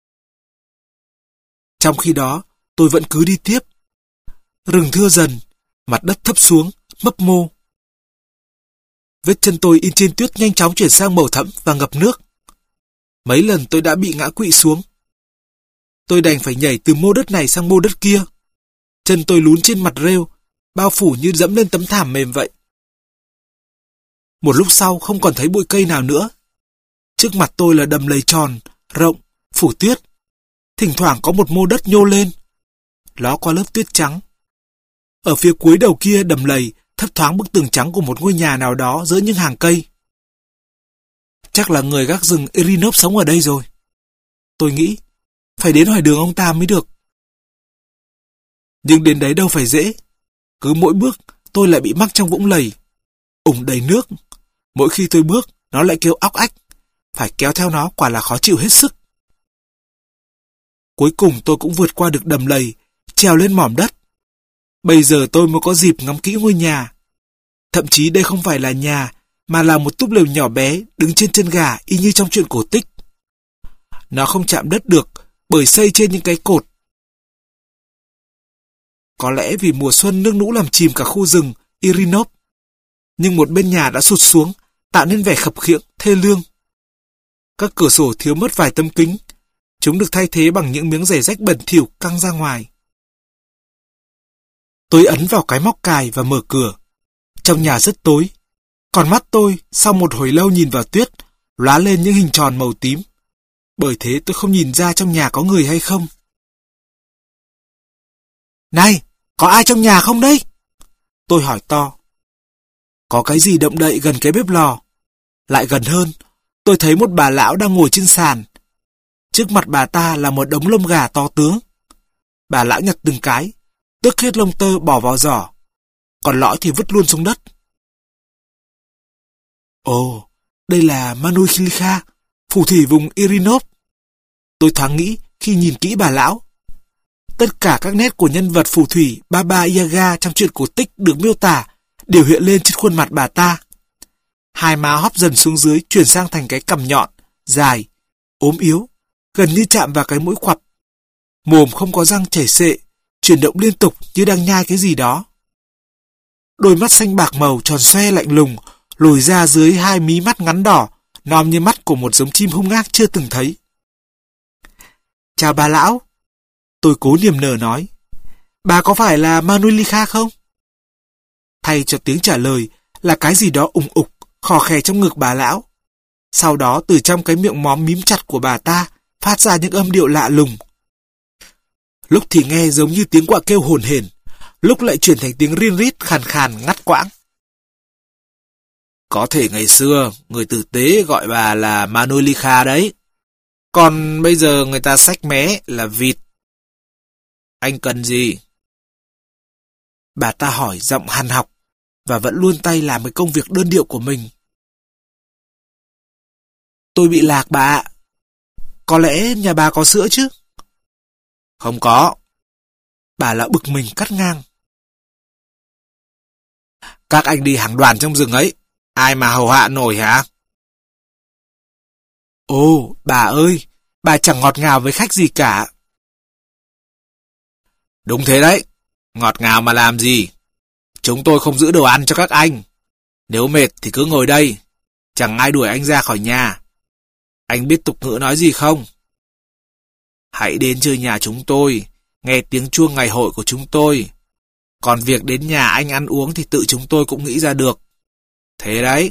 Trong khi đó, tôi vẫn cứ đi tiếp. Rừng thưa dần, mặt đất thấp xuống, mấp mô. Vết chân tôi in trên tuyết nhanh chóng chuyển sang màu thẫm và ngập nước. Mấy lần tôi đã bị ngã quỵ xuống. Tôi đành phải nhảy từ mô đất này sang mô đất kia. Chân tôi lún trên mặt rêu, bao phủ như dẫm lên tấm thảm mềm vậy. Một lúc sau không còn thấy bụi cây nào nữa. Trước mặt tôi là đầm lầy tròn, rộng, phủ tuyết. Thỉnh thoảng có một mô đất nhô lên, ló qua lớp tuyết trắng. Ở phía cuối đầu kia đầm lầy thấp thoáng bức tường trắng của một ngôi nhà nào đó giữa những hàng cây. Chắc là người gác rừng Irinov sống ở đây rồi. Tôi nghĩ, phải đến hỏi đường ông ta mới được. Nhưng đến đấy đâu phải dễ. Cứ mỗi bước, tôi lại bị mắc trong vũng lầy, ủng đầy nước. Mỗi khi tôi bước, nó lại kêu óc ách. Phải kéo theo nó quả là khó chịu hết sức. Cuối cùng tôi cũng vượt qua được đầm lầy, trèo lên mỏm đất. Bây giờ tôi mới có dịp ngắm kỹ ngôi nhà. Thậm chí đây không phải là nhà, mà là một túp lều nhỏ bé đứng trên chân gà y như trong truyện cổ tích. Nó không chạm đất được bởi xây trên những cái cột. Có lẽ vì mùa xuân nước lũ làm chìm cả khu rừng Irinov. Nhưng một bên nhà đã sụt xuống, tạo nên vẻ khập khiễng, thê lương. Các cửa sổ thiếu mất vài tấm kính. Chúng được thay thế bằng những miếng giày rách bẩn thỉu căng ra ngoài. Tôi ấn vào cái móc cài và mở cửa. Trong nhà rất tối. Còn mắt tôi, sau một hồi lâu nhìn vào tuyết, lóa lên những hình tròn màu tím. Bởi thế tôi không nhìn ra trong nhà có người hay không. Này, có ai trong nhà không đấy? Tôi hỏi to. Có cái gì động đậy gần cái bếp lò. Lại gần hơn, tôi thấy một bà lão đang ngồi trên sàn. Trước mặt bà ta là một đống lông gà to tướng. Bà lão nhặt từng cái, tước hết lông tơ bỏ vào giỏ, còn lõi thì vứt luôn xuống đất. Ồ, đây là Manulikha, phù thủy vùng Irinov. Tôi thoáng nghĩ khi nhìn kỹ bà lão. Tất cả các nét của nhân vật phù thủy Baba Yaga trong truyện cổ tích được miêu tả đều hiện lên trên khuôn mặt bà ta. Hai má hóp dần xuống dưới chuyển sang thành cái cằm nhọn, dài, ốm yếu, gần như chạm vào cái mũi khoặp. Mồm không có răng chảy xệ, chuyển động liên tục như đang nhai cái gì đó. Đôi mắt xanh bạc màu tròn xoe lạnh lùng, lồi ra dưới hai mí mắt ngắn đỏ, nom như mắt của một giống chim hung ác chưa từng thấy. Chào bà lão. Tôi cố niềm nở nói. Bà có phải là Manulikha không? Thay cho tiếng trả lời là cái gì đó ùng ục, khò khè trong ngực bà lão. Sau đó từ trong cái miệng móm mím chặt của bà ta phát ra những âm điệu lạ lùng. Lúc thì nghe giống như tiếng quạ kêu hồn hển, lúc lại chuyển thành tiếng rin rít khàn khàn ngắt quãng. Có thể ngày xưa người tử tế gọi bà là Manulikha đấy. Còn bây giờ người ta xách mé là vịt. Anh cần gì? Bà ta hỏi giọng hằn học và vẫn luôn tay làm cái công việc đơn điệu của mình. Tôi bị lạc bà ạ. Có lẽ nhà bà có sữa chứ? Không có. Bà lão bực mình cắt ngang. Các anh đi hàng đoàn trong rừng ấy, ai mà hầu hạ nổi hả? Ồ, bà ơi, bà chẳng ngọt ngào với khách gì cả. Đúng thế đấy, ngọt ngào mà làm gì? Chúng tôi không giữ đồ ăn cho các anh. Nếu mệt thì cứ ngồi đây, chẳng ai đuổi anh ra khỏi nhà. Anh biết tục ngữ nói gì không? Hãy đến chơi nhà chúng tôi, nghe tiếng chuông ngày hội của chúng tôi. Còn việc đến nhà anh ăn uống thì tự chúng tôi cũng nghĩ ra được. Thế đấy.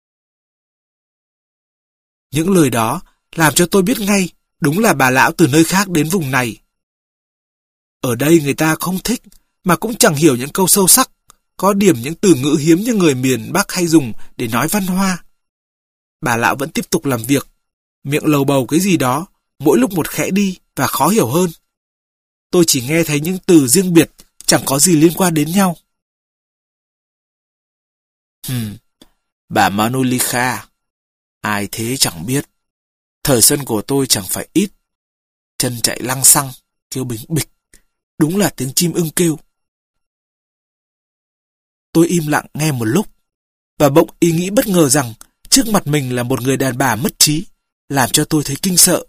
Những lời đó làm cho tôi biết ngay đúng là bà lão từ nơi khác đến vùng này. Ở đây người ta không thích mà cũng chẳng hiểu những câu sâu sắc, có điểm những từ ngữ hiếm như người miền Bắc hay dùng để nói văn hoa. Bà lão vẫn tiếp tục làm việc, miệng lầu bầu cái gì đó, mỗi lúc một khẽ đi và khó hiểu hơn. Tôi chỉ nghe thấy những từ riêng biệt, chẳng có gì liên quan đến nhau. Hừm, bà Manulikha, ai thế chẳng biết. Thời xuân của tôi chẳng phải ít. Chân chạy lăng xăng, kêu bình bịch. Đúng là tiếng chim ưng kêu. Tôi im lặng nghe một lúc, và bỗng ý nghĩ bất ngờ rằng trước mặt mình là một người đàn bà mất trí, làm cho tôi thấy kinh sợ.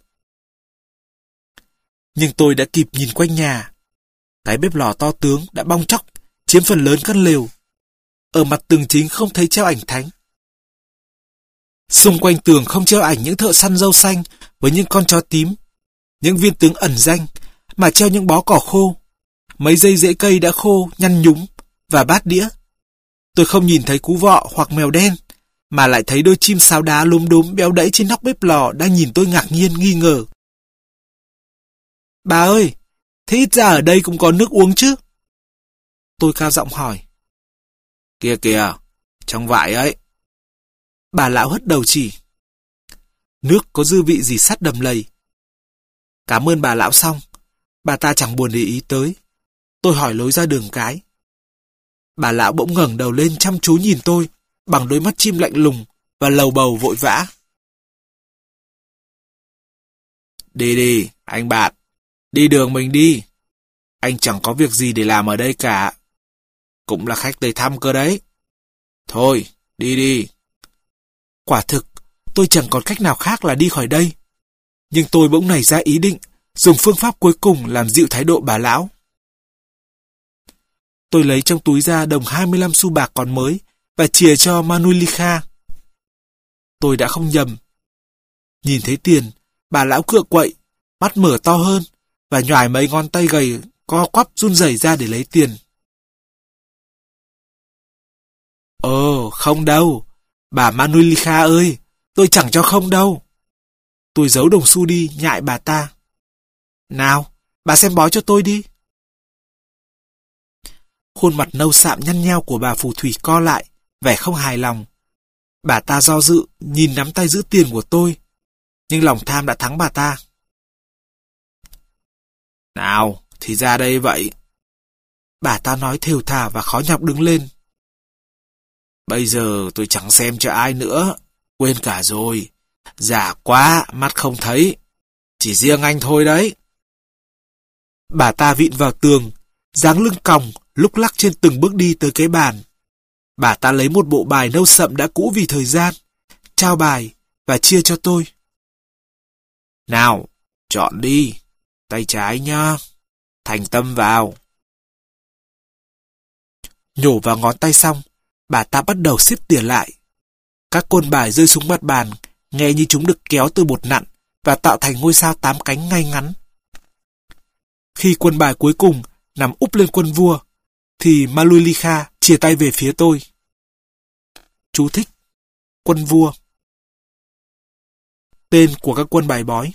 Nhưng tôi đã kịp nhìn quanh nhà. Cái bếp lò to tướng đã bong tróc, chiếm phần lớn căn lều. Ở mặt tường chính không thấy treo ảnh thánh. Xung quanh tường không treo ảnh những thợ săn râu xanh với những con chó tím, những viên tướng ẩn danh, mà treo những bó cỏ khô, mấy dây rễ cây đã khô, nhăn nhúm, và bát đĩa. Tôi không nhìn thấy cú vọ hoặc mèo đen, mà lại thấy đôi chim sáo đá lúm đúm béo đẫy trên nóc bếp lò đang nhìn tôi ngạc nhiên nghi ngờ. Bà ơi, thế ít ra ở đây cũng có nước uống chứ? Tôi cao giọng hỏi. Kìa kìa, trong vại ấy. Bà lão hất đầu chỉ. Nước có dư vị gì sắt đầm lầy. Cảm ơn bà lão xong, bà ta chẳng buồn để ý tới. Tôi hỏi lối ra đường cái. Bà lão bỗng ngẩng đầu lên chăm chú nhìn tôi bằng đôi mắt chim lạnh lùng và lầu bầu vội vã. Đi đi, anh bạn. Đi đường mình đi. Anh chẳng có việc gì để làm ở đây cả. Cũng là khách tới thăm cơ đấy. Thôi, đi đi. Quả thực, tôi chẳng còn cách nào khác là đi khỏi đây. Nhưng tôi bỗng nảy ra ý định dùng phương pháp cuối cùng làm dịu thái độ bà lão. Tôi lấy trong túi ra đồng hai mươi lăm xu bạc còn mới và chìa cho Manulikha. Tôi đã không nhầm. Nhìn thấy tiền, bà lão cựa quậy, mắt mở to hơn và nhoài mấy ngón tay gầy co quắp run rẩy ra để lấy tiền. Ồ, không đâu. Bà Manulikha ơi, tôi chẳng cho không đâu. Tôi giấu đồng xu đi, nhại bà ta. Nào, bà xem bói cho tôi đi. Khuôn mặt nâu sạm nhăn nheo của bà phù thủy co lại, vẻ không hài lòng. Bà ta do dự, nhìn nắm tay giữ tiền của tôi, nhưng lòng tham đã thắng bà ta. Nào, thì ra đây vậy. Bà ta nói thều thào và khó nhọc đứng lên. Bây giờ tôi chẳng xem cho ai nữa, quên cả rồi. Già quá, mắt không thấy. Chỉ riêng anh thôi đấy. Bà ta vịn vào tường, dáng lưng còng, lúc lắc trên từng bước đi tới cái bàn. Bà ta lấy một bộ bài nâu sậm đã cũ vì thời gian, trao bài và chia cho tôi. Nào, chọn đi. Tay trái nhá. Thành tâm vào. Nhổ vào ngón tay xong, bà ta bắt đầu xếp tiền lại. Các quân bài rơi xuống mặt bàn, nghe như chúng được kéo từ bột nặn và tạo thành ngôi sao tám cánh ngay ngắn. Khi quân bài cuối cùng nằm úp lên quân vua, thì Malulica chìa tay về phía tôi. Chú thích: quân vua. Tên của các quân bài bói.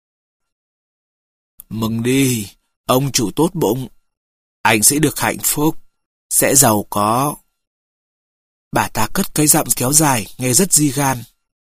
Mừng đi, ông chủ tốt bụng. Anh sẽ được hạnh phúc, sẽ giàu có. Bà ta cất cái giọng kéo dài, nghe rất di gan.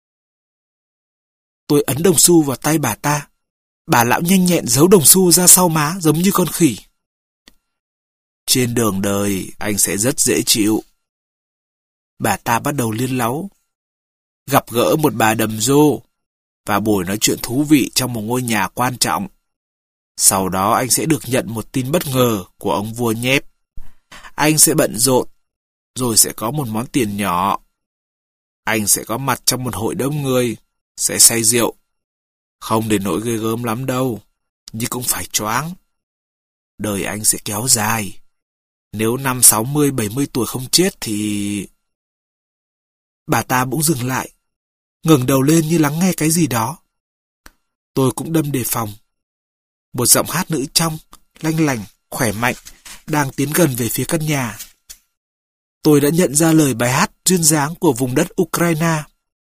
Tôi ấn đồng xu vào tay bà ta. Bà lão nhanh nhẹn giấu đồng xu ra sau má giống như con khỉ. Trên đường đời, anh sẽ rất dễ chịu. Bà ta bắt đầu liên láu. Gặp gỡ một bà đầm rô và buổi nói chuyện thú vị trong một ngôi nhà quan trọng. Sau đó anh sẽ được nhận một tin bất ngờ của ông vua nhép. Anh sẽ bận rộn, rồi sẽ có một món tiền nhỏ. Anh sẽ có mặt trong một hội đông người, sẽ say rượu. Không đến nỗi ghê gớm lắm đâu, nhưng cũng phải choáng. Đời anh sẽ kéo dài. Nếu năm sáu mươi, bảy mươi tuổi không chết thì... Bà ta bỗng dừng lại, ngẩng đầu lên như lắng nghe cái gì đó. Tôi cũng đâm đề phòng. Một giọng hát nữ trong, lanh lành, khỏe mạnh, đang tiến gần về phía căn nhà. Tôi đã nhận ra lời bài hát duyên dáng của vùng đất Ukraine.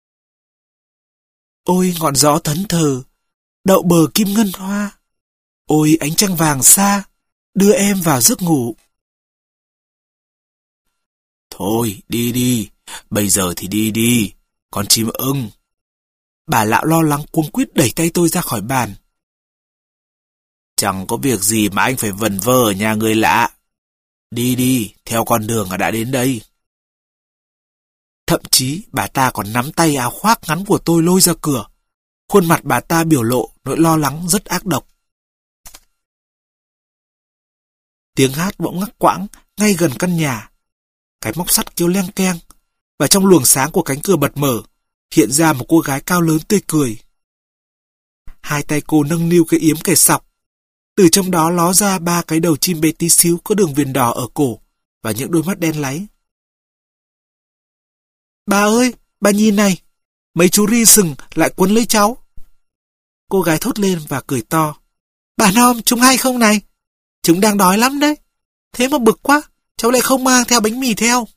Ôi ngọn gió thẫn thờ, đậu bờ kim ngân hoa. Ôi ánh trăng vàng xa, đưa em vào giấc ngủ. Thôi, đi đi, bây giờ thì đi đi, con chim ưng. Bà lão lo lắng cuống quýt đẩy tay tôi ra khỏi bàn. Chẳng có việc gì mà anh phải vẩn vơ ở nhà người lạ. Đi đi, theo con đường đã đến đây. Thậm chí bà ta còn nắm tay áo khoác ngắn của tôi lôi ra cửa. Khuôn mặt bà ta biểu lộ nỗi lo lắng rất ác độc. Tiếng hát bỗng ngắt quãng ngay gần căn nhà. Cái móc sắt kêu leng keng, và trong luồng sáng của cánh cửa bật mở hiện ra một cô gái cao lớn tươi cười. Hai tay cô nâng niu cái yếm kẻ sọc. Từ trong đó ló ra ba cái đầu chim bé tí xíu có đường viền đỏ ở cổ và những đôi mắt đen láy. Bà ơi, bà nhìn này, mấy chú ri sừng lại quấn lấy cháu. Cô gái thốt lên và cười to. Bà Nom, chúng hay không này? Chúng đang đói lắm đấy. Thế mà bực quá, cháu lại không mang theo bánh mì theo.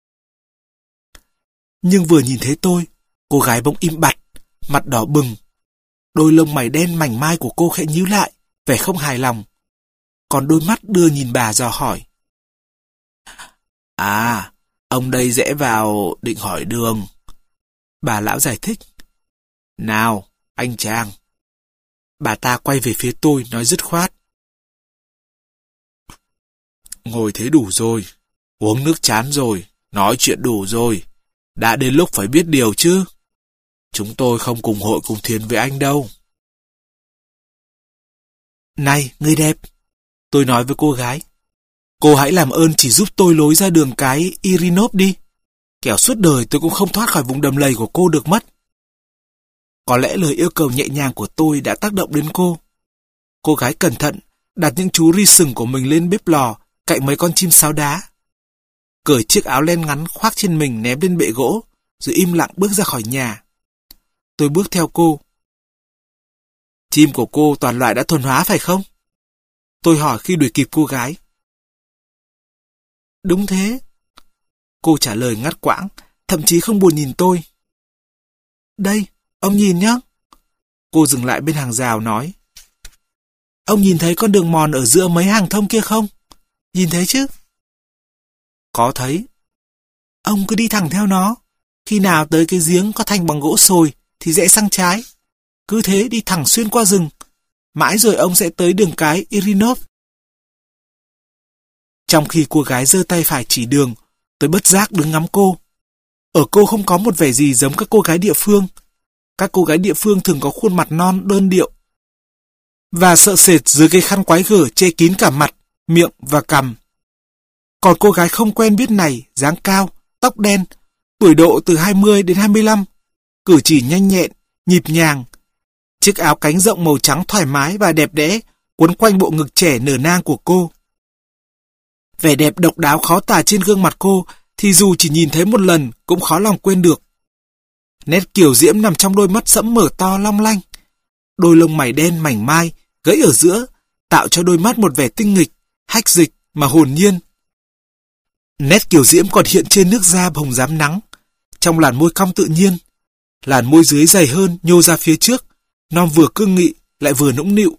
Nhưng vừa nhìn thấy tôi, cô gái bỗng im bặt, mặt đỏ bừng. Đôi lông mày đen mảnh mai của cô khẽ nhíu lại, vẻ không hài lòng. Còn đôi mắt đưa nhìn bà dò hỏi. À, ông đây rẽ vào định hỏi đường. Bà lão giải thích. Nào, anh chàng. Bà ta quay về phía tôi nói dứt khoát. Ngồi thế đủ rồi, uống nước chán rồi, nói chuyện đủ rồi. Đã đến lúc phải biết điều chứ. Chúng tôi không cùng hội cùng thuyền với anh đâu. Này, người đẹp, tôi nói với cô gái. Cô hãy làm ơn chỉ giúp tôi lối ra đường cái Irinov đi. Kẻo suốt đời tôi cũng không thoát khỏi vùng đầm lầy của cô được mất. Có lẽ lời yêu cầu nhẹ nhàng của tôi đã tác động đến cô. Cô gái cẩn thận đặt những chú ri sừng của mình lên bếp lò cạnh mấy con chim sáo đá. Cởi chiếc áo len ngắn khoác trên mình ném lên bệ gỗ, rồi im lặng bước ra khỏi nhà. Tôi bước theo cô. Chim của cô toàn loại đã thuần hóa phải không? Tôi hỏi khi đuổi kịp cô gái. Đúng thế. Cô trả lời ngắt quãng, thậm chí không buồn nhìn tôi. Đây, ông nhìn nhá. Cô dừng lại bên hàng rào nói. Ông nhìn thấy con đường mòn ở giữa mấy hàng thông kia không? Nhìn thấy chứ? Có thấy. Ông cứ đi thẳng theo nó. Khi nào tới cái giếng có thành bằng gỗ sồi thì rẽ sang trái. Cứ thế đi thẳng xuyên qua rừng. Mãi rồi ông sẽ tới đường cái Irinov. Trong khi cô gái giơ tay phải chỉ đường, tôi bất giác đứng ngắm cô. Ở cô không có một vẻ gì giống các cô gái địa phương. Các cô gái địa phương thường có khuôn mặt non đơn điệu và sợ sệt dưới cái khăn quái gở che kín cả mặt, miệng và cằm. Còn cô gái không quen biết này, dáng cao, tóc đen, tuổi độ từ hai mươi đến hai mươi lăm, cử chỉ nhanh nhẹn, nhịp nhàng. Chiếc áo cánh rộng màu trắng thoải mái và đẹp đẽ quấn quanh bộ ngực trẻ nở nang của cô. Vẻ đẹp độc đáo khó tả trên gương mặt cô thì dù chỉ nhìn thấy một lần cũng khó lòng quên được. Nét kiều diễm nằm trong đôi mắt sẫm mở to long lanh. Đôi lông mày đen mảnh mai, gãy ở giữa, tạo cho đôi mắt một vẻ tinh nghịch, hách dịch mà hồn nhiên. Nét kiều diễm còn hiện trên nước da hồng rám nắng, trong làn môi cong tự nhiên. Làn môi dưới dày hơn nhô ra phía trước, non vừa cương nghị lại vừa nũng nịu.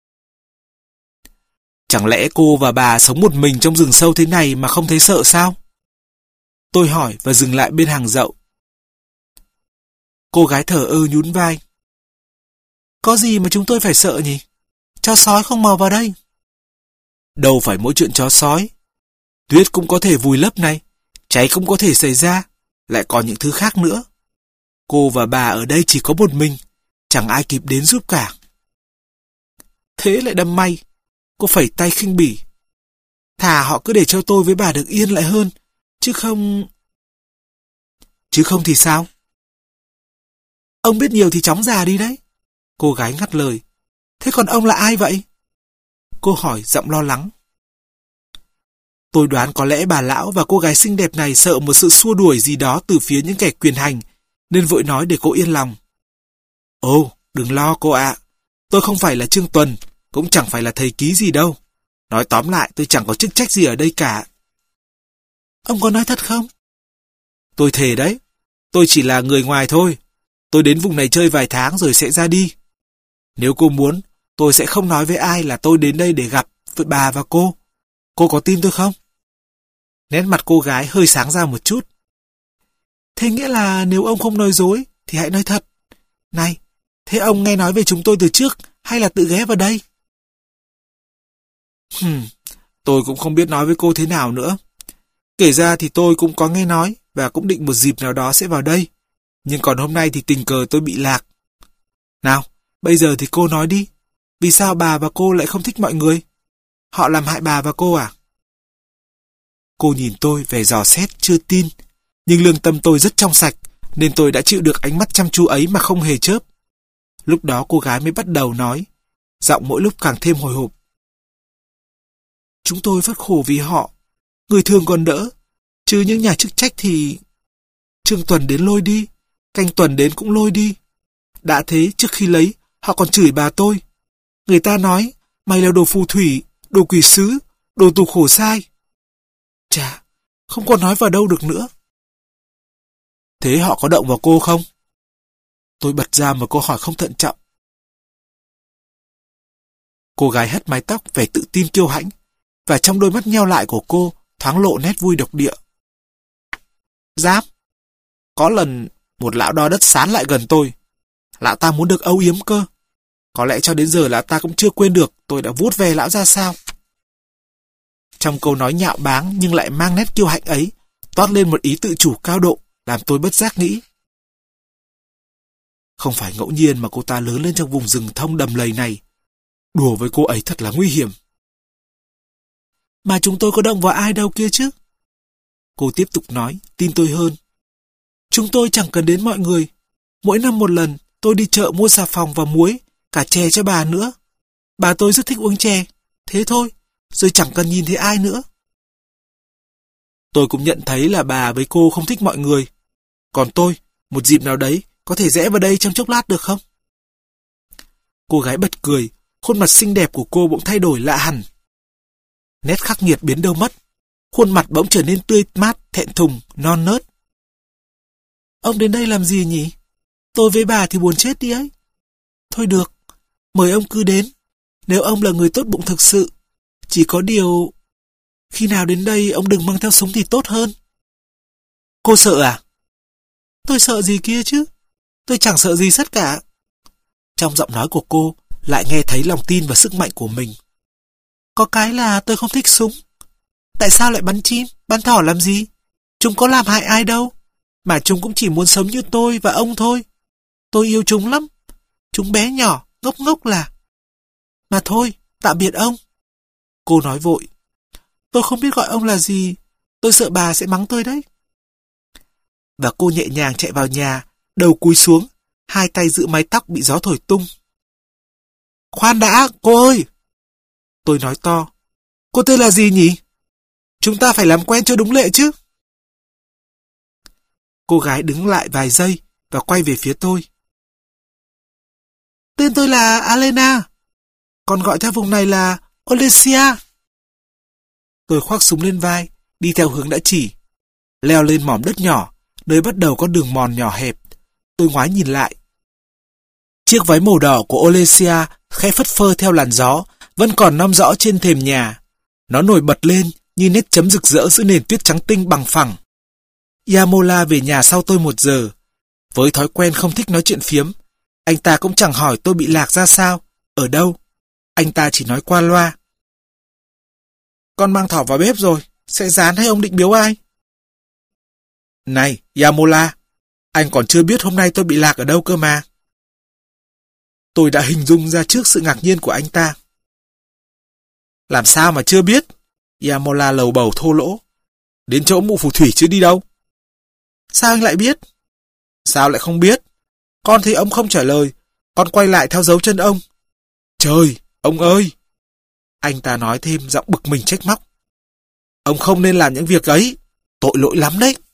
Chẳng lẽ cô và bà sống một mình trong rừng sâu thế này mà không thấy sợ sao? Tôi hỏi và dừng lại bên hàng dậu. Cô gái thở ơ nhún vai. Có gì mà chúng tôi phải sợ nhỉ? Chó sói không mò vào đây. Đâu phải mỗi chuyện chó sói. Tuyết cũng có thể vùi lấp này, cháy cũng có thể xảy ra, lại còn những thứ khác nữa. Cô và bà ở đây chỉ có một mình, chẳng ai kịp đến giúp cả. Thế lại đâm may. Cô phẩy tay khinh bỉ. Thà họ cứ để cho tôi với bà được yên lại hơn, chứ không... Chứ không thì sao? Ông biết nhiều thì chóng già đi đấy. Cô gái ngắt lời. Thế còn ông là ai vậy? Cô hỏi giọng lo lắng. Tôi đoán có lẽ bà lão và cô gái xinh đẹp này sợ một sự xua đuổi gì đó từ phía những kẻ quyền hành, nên vội nói để cô yên lòng. Ồ, đừng lo cô ạ. Tôi không phải là Trương Tuần, cũng chẳng phải là thầy ký gì đâu. Nói tóm lại tôi chẳng có chức trách gì ở đây cả. Ông có nói thật không? Tôi thề đấy. Tôi chỉ là người ngoài thôi. Tôi đến vùng này chơi vài tháng rồi sẽ ra đi. Nếu cô muốn, tôi sẽ không nói với ai là tôi đến đây để gặp với bà và cô. Cô có tin tôi không? Nét mặt cô gái hơi sáng ra một chút. Thế nghĩa là nếu ông không nói dối thì hãy nói thật. Này, thế ông nghe nói về chúng tôi từ trước hay là tự ghé vào đây? Hừm, tôi cũng không biết nói với cô thế nào nữa. Kể ra thì tôi cũng có nghe nói và cũng định một dịp nào đó sẽ vào đây. Nhưng còn hôm nay thì tình cờ tôi bị lạc. Nào, bây giờ thì cô nói đi. Vì sao bà và cô lại không thích mọi người? Họ làm hại bà và cô à? Cô nhìn tôi vẻ dò xét chưa tin. Nhưng lương tâm tôi rất trong sạch, nên tôi đã chịu được ánh mắt chăm chú ấy mà không hề chớp. Lúc đó cô gái mới bắt đầu nói, giọng mỗi lúc càng thêm hồi hộp. Chúng tôi phát khổ vì họ. Người thường còn đỡ, chứ những nhà chức trách thì... Trương Tuần đến lôi đi, Canh Tuần đến cũng lôi đi. Đã thế trước khi lấy, họ còn chửi bà tôi. Người ta nói, mày là đồ phù thủy, đồ quỷ sứ, đồ tù khổ sai. Chà, không còn nói vào đâu được nữa. Thế họ có động vào cô không? Tôi bật ra một câu hỏi không thận trọng. Cô gái hất mái tóc vẻ tự tin kiêu hãnh, và trong đôi mắt nheo lại của cô thoáng lộ nét vui độc địa. Dám. Có lần một lão đo đất sán lại gần tôi. Lão ta muốn được âu yếm cơ. Có lẽ cho đến giờ lão ta cũng chưa quên được tôi đã vuốt ve lão ra sao. Trong câu nói nhạo báng nhưng lại mang nét kiêu hãnh ấy toát lên một ý tự chủ cao độ, làm tôi bất giác nghĩ. Không phải ngẫu nhiên mà cô ta lớn lên trong vùng rừng thông đầm lầy này. Đùa với cô ấy thật là nguy hiểm. Mà chúng tôi có động vào ai đâu kia chứ? Cô tiếp tục nói, tin tôi hơn. Chúng tôi chẳng cần đến mọi người. Mỗi năm một lần, tôi đi chợ mua xà phòng và muối, cả chè cho bà nữa. Bà tôi rất thích uống chè. Thế thôi, rồi chẳng cần nhìn thấy ai nữa. Tôi cũng nhận thấy là bà với cô không thích mọi người. Còn tôi, một dịp nào đấy, có thể rẽ vào đây trong chốc lát được không? Cô gái bật cười, khuôn mặt xinh đẹp của cô bỗng thay đổi lạ hẳn. Nét khắc nghiệt biến đâu mất. Khuôn mặt bỗng trở nên tươi mát, thẹn thùng, non nớt. Ông đến đây làm gì nhỉ? Tôi với bà thì buồn chết đi ấy. Thôi được, mời ông cứ đến, nếu ông là người tốt bụng thực sự. Chỉ có điều, khi nào đến đây ông đừng mang theo súng thì tốt hơn. Cô sợ à? Tôi sợ gì kia chứ, tôi chẳng sợ gì hết cả. Trong giọng nói của cô lại nghe thấy lòng tin và sức mạnh của mình. Có cái là tôi không thích súng. Tại sao lại bắn chim, bắn thỏ làm gì? Chúng có làm hại ai đâu, mà chúng cũng chỉ muốn sống như tôi và ông thôi. Tôi yêu chúng lắm. Chúng bé nhỏ, ngốc ngốc là. Mà thôi, tạm biệt ông. Cô nói vội. Tôi không biết gọi ông là gì, tôi sợ bà sẽ mắng tôi đấy. Và cô nhẹ nhàng chạy vào nhà, đầu cúi xuống, hai tay giữ mái tóc bị gió thổi tung. Khoan đã, cô ơi! Tôi nói to. Cô tên là gì nhỉ? Chúng ta phải làm quen cho đúng lệ chứ. Cô gái đứng lại vài giây và quay về phía tôi. Tên tôi là Alena, còn gọi theo vùng này là Olesia. Tôi khoác súng lên vai, đi theo hướng đã chỉ. Leo lên mỏm đất nhỏ, nơi bắt đầu có đường mòn nhỏ hẹp. Tôi ngoái nhìn lại. Chiếc váy màu đỏ của Olesia khẽ phất phơ theo làn gió, vẫn còn năm rõ trên thềm nhà. Nó nổi bật lên như nét chấm rực rỡ giữa nền tuyết trắng tinh bằng phẳng. Yamola về nhà sau tôi một giờ. Với thói quen không thích nói chuyện phiếm, anh ta cũng chẳng hỏi tôi bị lạc ra sao, ở đâu. Anh ta chỉ nói qua loa. Con mang thỏ vào bếp rồi, sẽ rán hay ông định biếu ai? Này, Yamola, anh còn chưa biết hôm nay tôi bị lạc ở đâu cơ mà. Tôi đã hình dung ra trước sự ngạc nhiên của anh ta. Làm sao mà chưa biết? Yamola lầu bầu thô lỗ. Đến chỗ mụ phù thủy chứ đi đâu. Sao anh lại biết? Sao lại không biết? Con thấy ông không trả lời, con quay lại theo dấu chân ông. Trời, ông ơi! Anh ta nói thêm giọng bực mình trách móc. Ông không nên làm những việc ấy, tội lỗi lắm đấy.